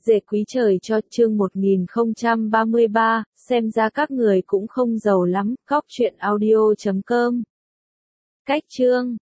Dệ quý trời cho chương 1033, xem ra các người cũng không giàu lắm, góc truyện audio.com. Cách chương